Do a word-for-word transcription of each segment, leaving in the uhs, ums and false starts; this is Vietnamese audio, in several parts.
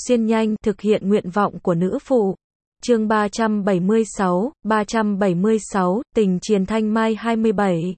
xuyên nhanh, thực hiện nguyện vọng của nữ phụ. Chương ba trăm bảy mươi sáu, ba trăm bảy mươi sáu, tình Triền Thanh Mai hai mươi bảy.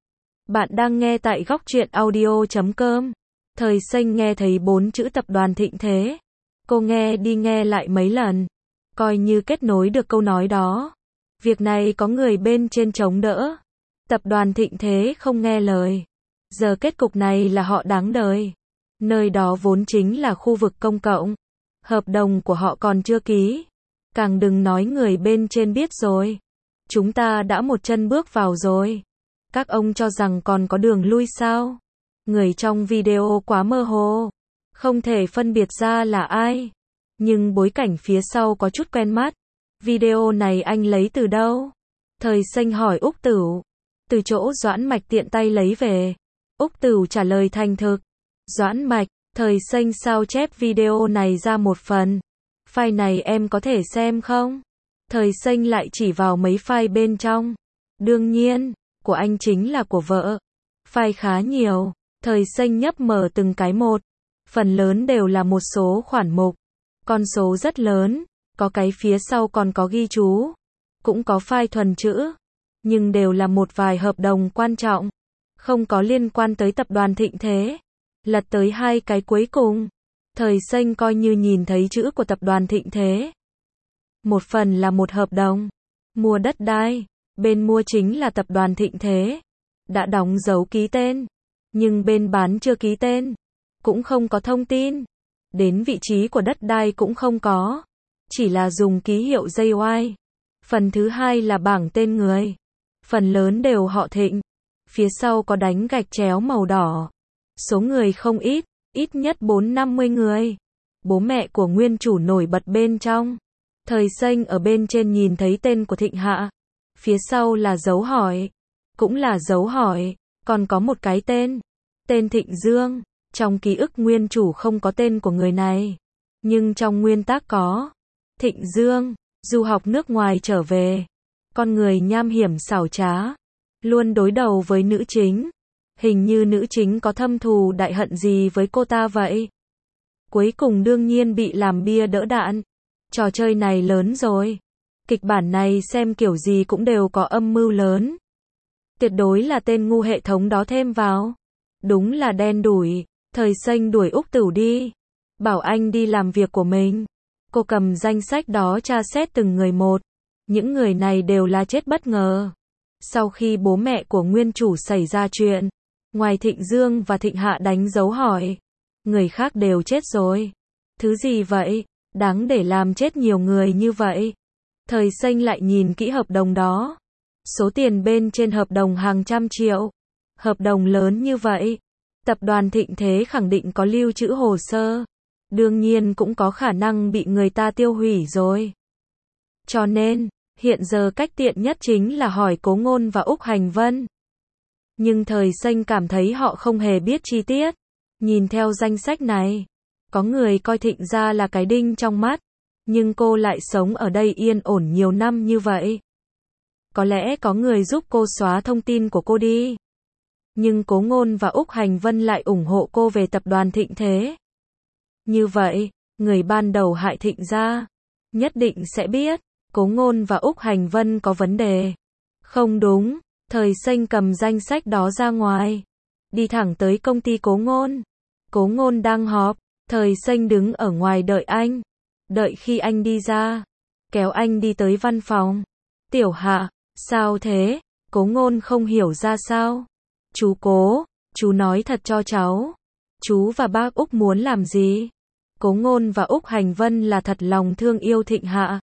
Bạn đang nghe tại góc truyện audio chấm com. Thời Xanh nghe thấy bốn chữ tập đoàn Thịnh Thế. Cô nghe đi nghe lại mấy lần, coi như kết nối được câu nói đó. Việc này có người bên trên chống đỡ. Tập đoàn Thịnh Thế không nghe lời. Giờ kết cục này là họ đáng đời. Nơi đó vốn chính là khu vực công cộng. Hợp đồng của họ còn chưa ký. Càng đừng nói người bên trên biết rồi. Chúng ta đã một chân bước vào rồi. Các ông cho rằng còn có đường lui sao? Người trong video quá mơ hồ. Không thể phân biệt ra là ai. Nhưng bối cảnh phía sau có chút quen mắt. Video này anh lấy từ đâu? Thời Xanh hỏi Úc Tửu. Từ chỗ Doãn Mạch tiện tay lấy về. Úc Tửu trả lời thành thực. Doãn Mạch, Thời Xanh sao chép video này ra một phần. File này em có thể xem không? Thời Xanh lại chỉ vào mấy file bên trong. Đương nhiên, của anh chính là của vợ. File khá nhiều. Thời Xanh nhấp mở từng cái một. Phần lớn đều là một số khoản mục. Con số rất lớn. Có cái phía sau còn có ghi chú. Cũng có file thuần chữ. Nhưng đều là một vài hợp đồng quan trọng. Không có liên quan tới tập đoàn Thịnh Thế. Lật tới hai cái cuối cùng. Thời Xanh coi như nhìn thấy chữ của tập đoàn Thịnh Thế. Một phần là một hợp đồng. Mua đất đai. Bên mua chính là tập đoàn Thịnh Thế. Đã đóng dấu ký tên. Nhưng bên bán chưa ký tên. Cũng không có thông tin. Đến vị trí của đất đai cũng không có. Chỉ là dùng ký hiệu gi oai. Phần thứ hai là bảng tên người. Phần lớn đều họ Thịnh. Phía sau có đánh gạch chéo màu đỏ. Số người không ít. Ít nhất bốn năm mươi người. Bố mẹ của nguyên chủ nổi bật bên trong. Thời Xanh ở bên trên nhìn thấy tên của Thịnh Hạ. Phía sau là dấu hỏi. Cũng là dấu hỏi. Còn có một cái tên. Tên Thịnh Dương. Trong ký ức nguyên chủ không có tên của người này. Nhưng trong nguyên tác có. Thịnh Dương. Du học nước ngoài trở về. Con người nham hiểm xảo trá. Luôn đối đầu với nữ chính. Hình như nữ chính có thâm thù đại hận gì với cô ta vậy. Cuối cùng đương nhiên bị làm bia đỡ đạn. Trò chơi này lớn rồi. Kịch bản này xem kiểu gì cũng đều có âm mưu lớn. Tuyệt đối là tên ngu hệ thống đó thêm vào. Đúng là đen đủi. Thời Xanh đuổi Úc Tửu đi. Bảo anh đi làm việc của mình. Cô cầm danh sách đó tra xét từng người một. Những người này đều là chết bất ngờ. Sau khi bố mẹ của nguyên chủ xảy ra chuyện. Ngoài Thịnh Dương và Thịnh Hạ đánh dấu hỏi. Người khác đều chết rồi. Thứ gì vậy? Đáng để làm chết nhiều người như vậy. Thời Xanh lại nhìn kỹ hợp đồng đó. Số tiền bên trên hợp đồng hàng trăm triệu. Hợp đồng lớn như vậy. Tập đoàn Thịnh Thế khẳng định có lưu trữ hồ sơ. Đương nhiên cũng có khả năng bị người ta tiêu hủy rồi. Cho nên, hiện giờ cách tiện nhất chính là hỏi Cố Ngôn và Úc Hành Vân. Nhưng Thời Xanh cảm thấy họ không hề biết chi tiết. Nhìn theo danh sách này, có người coi Thịnh gia là cái đinh trong mắt. Nhưng cô lại sống ở đây yên ổn nhiều năm như vậy. Có lẽ có người giúp cô xóa thông tin của cô đi. Nhưng Cố Ngôn và Úc Hành Vân lại ủng hộ cô về tập đoàn Thịnh Thế. Như vậy, người ban đầu hại Thịnh gia nhất định sẽ biết Cố Ngôn và Úc Hành Vân có vấn đề. Không đúng. Thời Xanh cầm danh sách đó ra ngoài. Đi thẳng tới công ty Cố Ngôn. Cố Ngôn đang họp. Thời Xanh đứng ở ngoài đợi anh. Đợi khi anh đi ra. Kéo anh đi tới văn phòng. Tiểu Hạ, sao thế? Cố Ngôn không hiểu ra sao. Chú Cố, chú nói thật cho cháu. Chú và bác Úc muốn làm gì? Cố Ngôn và Úc Hành Vân là thật lòng thương yêu Thịnh Hạ.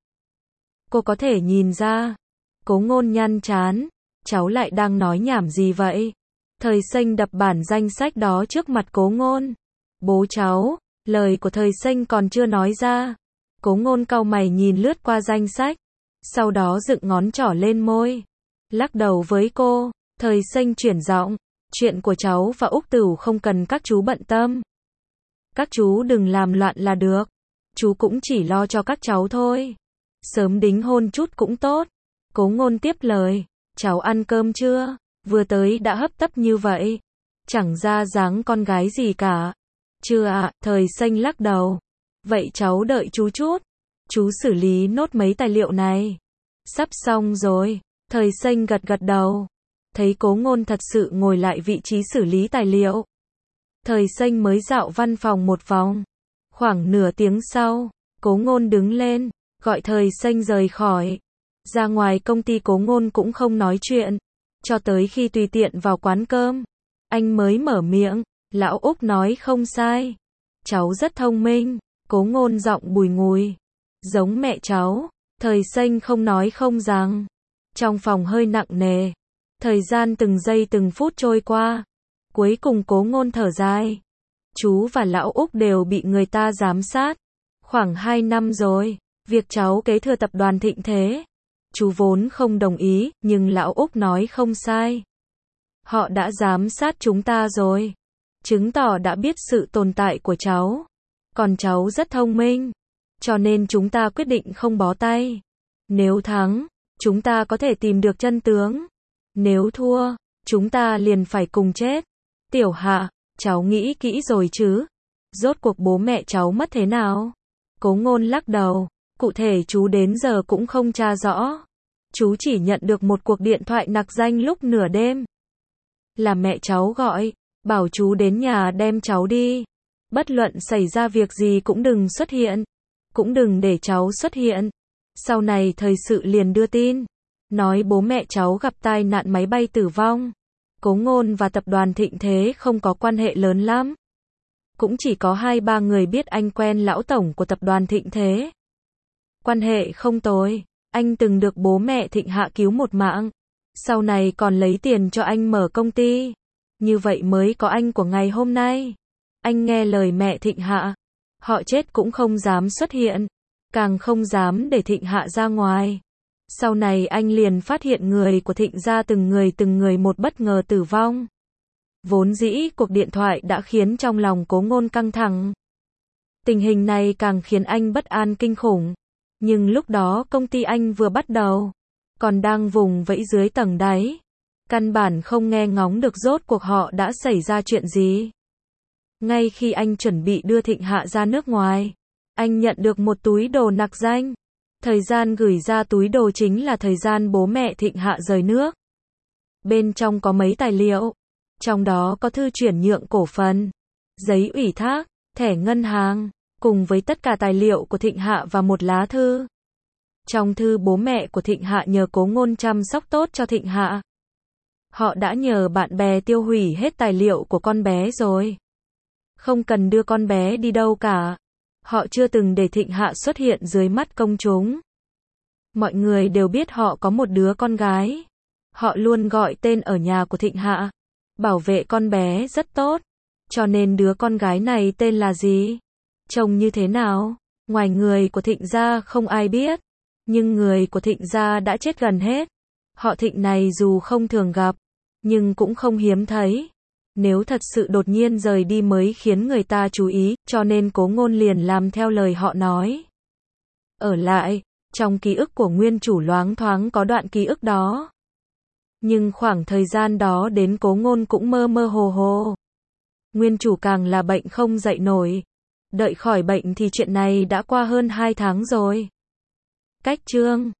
Cô có thể nhìn ra. Cố Ngôn nhăn trán. Cháu lại đang nói nhảm gì vậy? Thời Xanh đập bản danh sách đó trước mặt Cố Ngôn. Bố cháu, lời của Thời Xanh còn chưa nói ra. Cố Ngôn cau mày nhìn lướt qua danh sách. Sau đó dựng ngón trỏ lên môi. Lắc đầu với cô. Thời Xanh chuyển giọng. Chuyện của cháu và Úc Tửu không cần các chú bận tâm. Các chú đừng làm loạn là được. Chú cũng chỉ lo cho các cháu thôi. Sớm đính hôn chút cũng tốt. Cố Ngôn tiếp lời. Cháu ăn cơm chưa? Vừa tới đã hấp tấp như vậy. Chẳng ra dáng con gái gì cả. Chưa ạ, Thời Xanh lắc đầu. Vậy cháu đợi chú chút. Chú xử lý nốt mấy tài liệu này. Sắp xong rồi. Thời Xanh gật gật đầu. Thấy Cố Ngôn thật sự ngồi lại vị trí xử lý tài liệu. Thời Xanh mới dạo văn phòng một vòng. Khoảng nửa tiếng sau, Cố Ngôn đứng lên, gọi Thời Xanh rời khỏi. Ra ngoài công ty Cố Ngôn cũng không nói chuyện. Cho tới khi tùy tiện vào quán cơm, anh mới mở miệng. Lão Úc nói không sai. Cháu rất thông minh. Cố Ngôn giọng bùi ngùi. Giống mẹ cháu. Thời Xanh không nói không rằng. Trong phòng hơi nặng nề. Thời gian từng giây từng phút trôi qua. Cuối cùng Cố Ngôn thở dài. Chú và Lão Úc đều bị người ta giám sát. Khoảng hai năm rồi. Việc cháu kế thừa tập đoàn Thịnh Thế. Chú vốn không đồng ý, nhưng Lão Úc nói không sai. Họ đã giám sát chúng ta rồi. Chứng tỏ đã biết sự tồn tại của cháu. Còn cháu rất thông minh. Cho nên chúng ta quyết định không bó tay. Nếu thắng, chúng ta có thể tìm được chân tướng. Nếu thua, chúng ta liền phải cùng chết. Tiểu Hạ, cháu nghĩ kỹ rồi chứ? Rốt cuộc bố mẹ cháu mất thế nào? Cố Ngôn lắc đầu. Cụ thể chú đến giờ cũng không tra rõ. Chú chỉ nhận được một cuộc điện thoại nặc danh lúc nửa đêm. Là mẹ cháu gọi, bảo chú đến nhà đem cháu đi. Bất luận xảy ra việc gì cũng đừng xuất hiện. Cũng đừng để cháu xuất hiện. Sau này thời sự liền đưa tin. Nói bố mẹ cháu gặp tai nạn máy bay tử vong. Cố Ngôn và tập đoàn Thịnh Thế không có quan hệ lớn lắm. Cũng chỉ có hai ba người biết anh quen lão tổng của tập đoàn Thịnh Thế. Quan hệ không tồi. Anh từng được bố mẹ Thịnh Hạ cứu một mạng. Sau này còn lấy tiền cho anh mở công ty. Như vậy mới có anh của ngày hôm nay. Anh nghe lời mẹ Thịnh Hạ. Họ chết cũng không dám xuất hiện. Càng không dám để Thịnh Hạ ra ngoài. Sau này anh liền phát hiện người của Thịnh gia từng người từng người một bất ngờ tử vong. Vốn dĩ cuộc điện thoại đã khiến trong lòng Cố Ngôn căng thẳng. Tình hình này càng khiến anh bất an kinh khủng. Nhưng lúc đó công ty anh vừa bắt đầu. Còn đang vùng vẫy dưới tầng đáy. Căn bản không nghe ngóng được rốt cuộc họ đã xảy ra chuyện gì. Ngay khi anh chuẩn bị đưa Thịnh Hạ ra nước ngoài. Anh nhận được một túi đồ nặc danh. Thời gian gửi ra túi đồ chính là thời gian bố mẹ Thịnh Hạ rời nước. Bên trong có mấy tài liệu. Trong đó có thư chuyển nhượng cổ phần, giấy ủy thác, thẻ ngân hàng, cùng với tất cả tài liệu của Thịnh Hạ và một lá thư. Trong thư bố mẹ của Thịnh Hạ nhờ Cố Ngôn chăm sóc tốt cho Thịnh Hạ. Họ đã nhờ bạn bè tiêu hủy hết tài liệu của con bé rồi. Không cần đưa con bé đi đâu cả. Họ chưa từng để Thịnh Hạ xuất hiện dưới mắt công chúng. Mọi người đều biết họ có một đứa con gái. Họ luôn gọi tên ở nhà của Thịnh Hạ. Bảo vệ con bé rất tốt. Cho nên đứa con gái này tên là gì? Trông như thế nào? Ngoài người của Thịnh gia không ai biết. Nhưng người của Thịnh gia đã chết gần hết. Họ Thịnh này dù không thường gặp, nhưng cũng không hiếm thấy. Nếu thật sự đột nhiên rời đi mới khiến người ta chú ý, cho nên Cố Ngôn liền làm theo lời họ nói. Ở lại, trong ký ức của nguyên chủ loáng thoáng có đoạn ký ức đó. Nhưng khoảng thời gian đó đến Cố Ngôn cũng mơ mơ hồ hồ. Nguyên chủ càng là bệnh không dậy nổi. Đợi khỏi bệnh thì chuyện này đã qua hơn hai tháng rồi. Cách chương